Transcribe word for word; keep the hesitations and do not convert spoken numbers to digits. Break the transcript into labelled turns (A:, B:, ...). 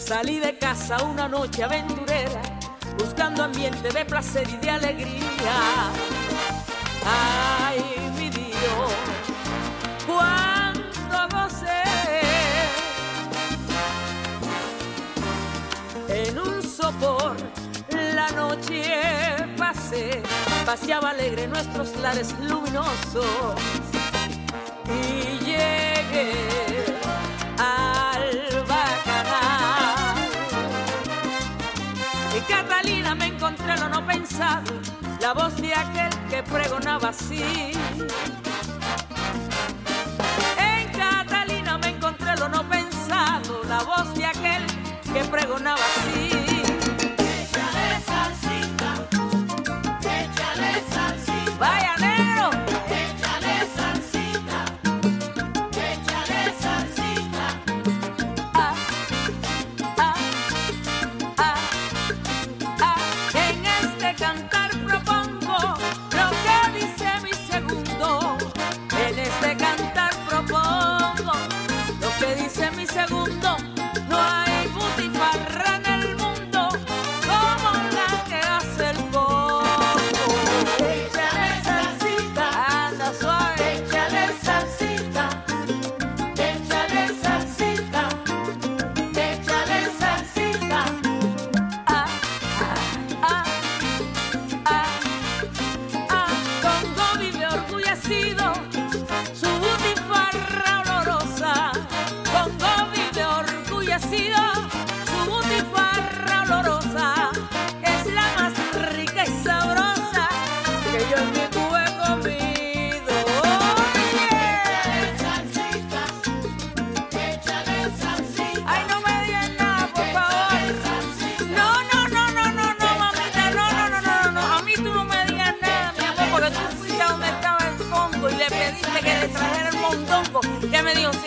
A: Salí de casa una noche aventurera, buscando ambiente de placer y de alegría. Ay, mi Dios, cuánto gocé. En un sopor la noche pasé, paseaba alegre nuestros lares luminosos y llegué al Bacanal. En Catalina me encontré lo no pensado, la voz de aquel que pregonaba así. En Catalina me encontré lo no pensado, la voz de aquel que pregonaba así.
B: Échale salsita, échale salsita.
A: Vaya negro.
B: Échale salsita, échale salsita.
A: Ah, ah, ah, ah. En este cantar propongo lo que dice mi segundo. En este cantar propongo lo que dice mi segundo. No hay butifarra en el mundo como la que hace el coco.
B: Échale salsita,
A: Anda suave.
B: échale salsita, échale salsita, échale salsita.
A: Ah, ah, ah, ah. Congo vive orgullecido, su butifarra olorosa. Congo vive orgullecido, su butifarra olorosa. Es la más rica y sabrosa que yo en mi cuba he comido.
B: Échale salsita, échale salsita.
A: Ay, no me digan nada, por favor.
B: Échale salsita.
A: No, no, no, no, no, no, mamita, no, no, no, no, no, a mí tú no me digas nada, mi amor, porque tú fuiste a donde estaba el Congo y le pediste que le trajera el mondongo. Ya me dijo,